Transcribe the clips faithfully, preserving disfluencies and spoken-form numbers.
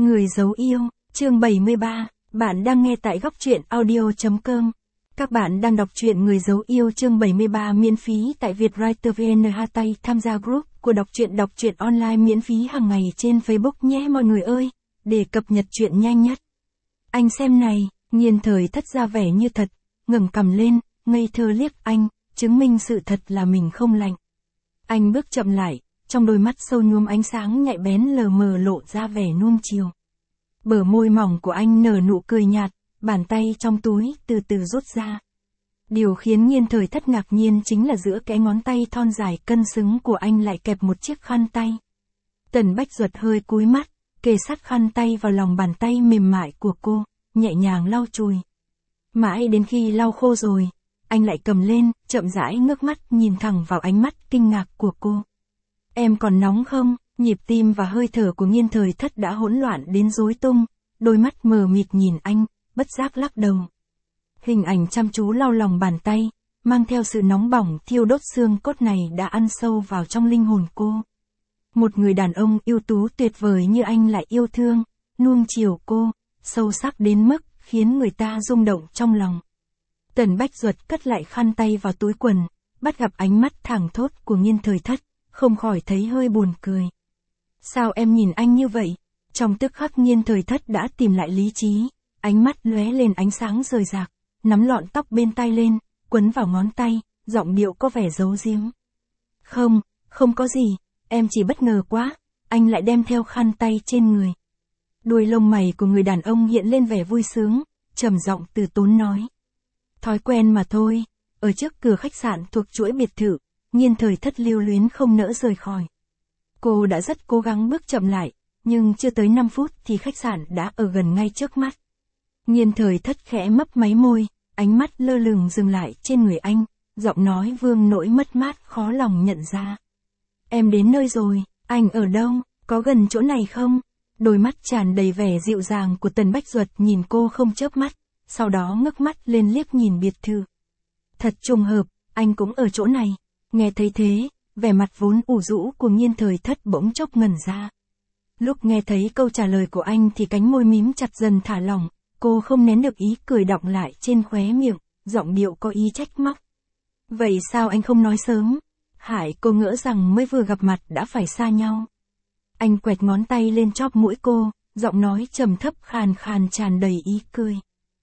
Người giấu yêu, chương bảy mươi ba, bạn đang nghe tại góc truyện audio chấm com. Các bạn đang đọc truyện Người giấu yêu chương bảy mươi ba miễn phí tại Vietwriter vê en hát tay tham gia group của đọc truyện đọc truyện online miễn phí hàng ngày trên Facebook nhé mọi người ơi, để cập nhật truyện nhanh nhất. Anh xem này, Nhiên Thời Thất ra vẻ như thật, ngẩng cằm lên, ngây thơ liếc anh, chứng minh sự thật là mình không lạnh. Anh bước chậm lại, trong đôi mắt sâu nhuốm ánh sáng nhạy bén lờ mờ lộ ra vẻ nuông chiều. Bờ môi mỏng của anh nở nụ cười nhạt, bàn tay trong túi từ từ rút ra. Điều khiến Nhiên Thời Thất ngạc nhiên chính là giữa cái ngón tay thon dài cân xứng của anh lại kẹp một chiếc khăn tay. Tần Bách Duật hơi cúi mắt, kề sát khăn tay vào lòng bàn tay mềm mại của cô, nhẹ nhàng lau chùi. Mãi đến khi lau khô rồi, anh lại cầm lên, chậm rãi ngước mắt nhìn thẳng vào ánh mắt kinh ngạc của cô. Em còn nóng không? Nhịp tim và hơi thở của Nhiên Thời Thất đã hỗn loạn đến rối tung, đôi mắt mờ mịt nhìn anh, bất giác lắc đầu. Hình ảnh chăm chú lau lòng bàn tay, mang theo sự nóng bỏng thiêu đốt xương cốt này đã ăn sâu vào trong linh hồn cô. Một người đàn ông ưu tú tuyệt vời như anh lại yêu thương, nuông chiều cô, sâu sắc đến mức khiến người ta rung động trong lòng. Tần Bách Duật cất lại khăn tay vào túi quần, bắt gặp ánh mắt thẳng thốt của Nhiên Thời Thất, không khỏi thấy hơi buồn cười. Sao em nhìn anh như vậy? Trong tức khắc Nhiên Thời Thất đã tìm lại lý trí, ánh mắt lóe lên ánh sáng rời rạc, nắm lọn tóc bên tai lên, quấn vào ngón tay, giọng điệu có vẻ giấu giếm. Không, không có gì, em chỉ bất ngờ quá, anh lại đem theo khăn tay trên người. Đuôi lông mày của người đàn ông hiện lên vẻ vui sướng, trầm giọng từ tốn nói. Thói quen mà thôi, ở trước cửa khách sạn thuộc chuỗi biệt thự, Nhiên Thời Thất lưu luyến không nỡ rời khỏi. Cô đã rất cố gắng bước chậm lại, nhưng chưa tới năm phút thì khách sạn đã ở gần ngay trước mắt. Nhiên Thời Thất khẽ mấp máy môi, ánh mắt lơ lửng dừng lại trên người anh, giọng nói vương nỗi mất mát khó lòng nhận ra. Em đến nơi rồi, anh ở đâu, có gần chỗ này không? Đôi mắt tràn đầy vẻ dịu dàng của Tần Bách Duật nhìn cô không chớp mắt, sau đó ngước mắt lên liếc nhìn biệt thự. Thật trùng hợp, anh cũng ở chỗ này. Nghe thấy thế, vẻ mặt vốn ủ rũ của Nhiên Thời Thất bỗng chốc ngẩn ra. Lúc nghe thấy câu trả lời của anh thì cánh môi mím chặt dần thả lỏng, cô không nén được ý cười đọng lại trên khóe miệng, giọng điệu có ý trách móc. Vậy sao anh không nói sớm? Hại cô ngỡ rằng mới vừa gặp mặt đã phải xa nhau. Anh quẹt ngón tay lên chóp mũi cô, giọng nói trầm thấp khàn khàn tràn đầy ý cười.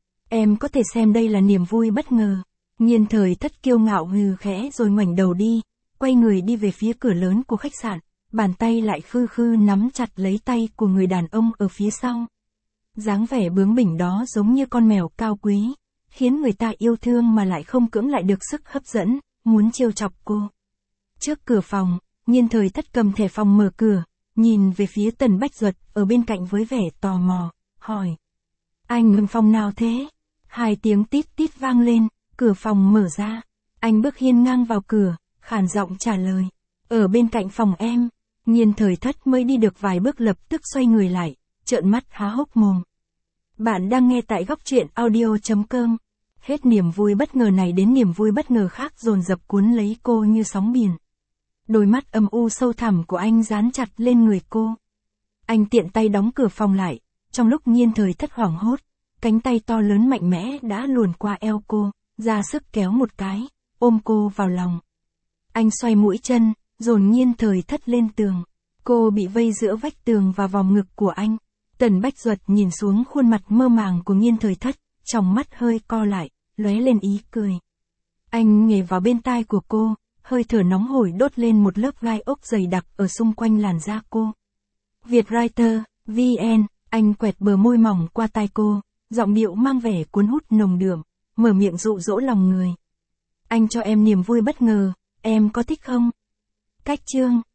Em có thể xem đây là niềm vui bất ngờ. Nhiên Thời Thất kiêu ngạo hừ khẽ rồi ngoảnh đầu đi, quay người đi về phía cửa lớn của khách sạn, bàn tay lại khư khư nắm chặt lấy tay của người đàn ông ở phía sau. Dáng vẻ bướng bỉnh đó giống như con mèo cao quý, khiến người ta yêu thương mà lại không cưỡng lại được sức hấp dẫn, muốn trêu chọc cô. Trước cửa phòng, Nhiên Thời Thất cầm thẻ phòng mở cửa, nhìn về phía Tần Bách Duật ở bên cạnh với vẻ tò mò, hỏi. Anh ngừng phòng nào thế? Hai tiếng tít tít vang lên. Cửa phòng mở ra, anh bước hiên ngang vào cửa, khàn giọng trả lời. Ở bên cạnh phòng em. Nhiên Thời Thất mới đi được vài bước lập tức xoay người lại, trợn mắt há hốc mồm. Bạn đang nghe tại góc truyện audio chấm com. Hết niềm vui bất ngờ này đến niềm vui bất ngờ khác dồn dập cuốn lấy cô như sóng biển. Đôi mắt âm u sâu thẳm của anh dán chặt lên người cô. Anh tiện tay đóng cửa phòng lại, trong lúc Nhiên Thời Thất hoảng hốt, cánh tay to lớn mạnh mẽ đã luồn qua eo cô, ra sức kéo một cái, ôm cô vào lòng. Anh xoay mũi chân, dồn Nhiên Thời Thất lên tường. Cô bị vây giữa vách tường và vòng ngực của anh. Tần Bách Duật nhìn xuống khuôn mặt mơ màng của Nhiên Thời Thất, trong mắt hơi co lại, lóe lên ý cười. Anh nghề vào bên tai của cô, hơi thở nóng hổi đốt lên một lớp gai ốc dày đặc ở xung quanh làn da cô. Vietwriter, vê en, anh quẹt bờ môi mỏng qua tai cô, giọng điệu mang vẻ cuốn hút nồng đượm, mở miệng dụ dỗ lòng người. Anh cho em niềm vui bất ngờ, em có thích không? Cách chương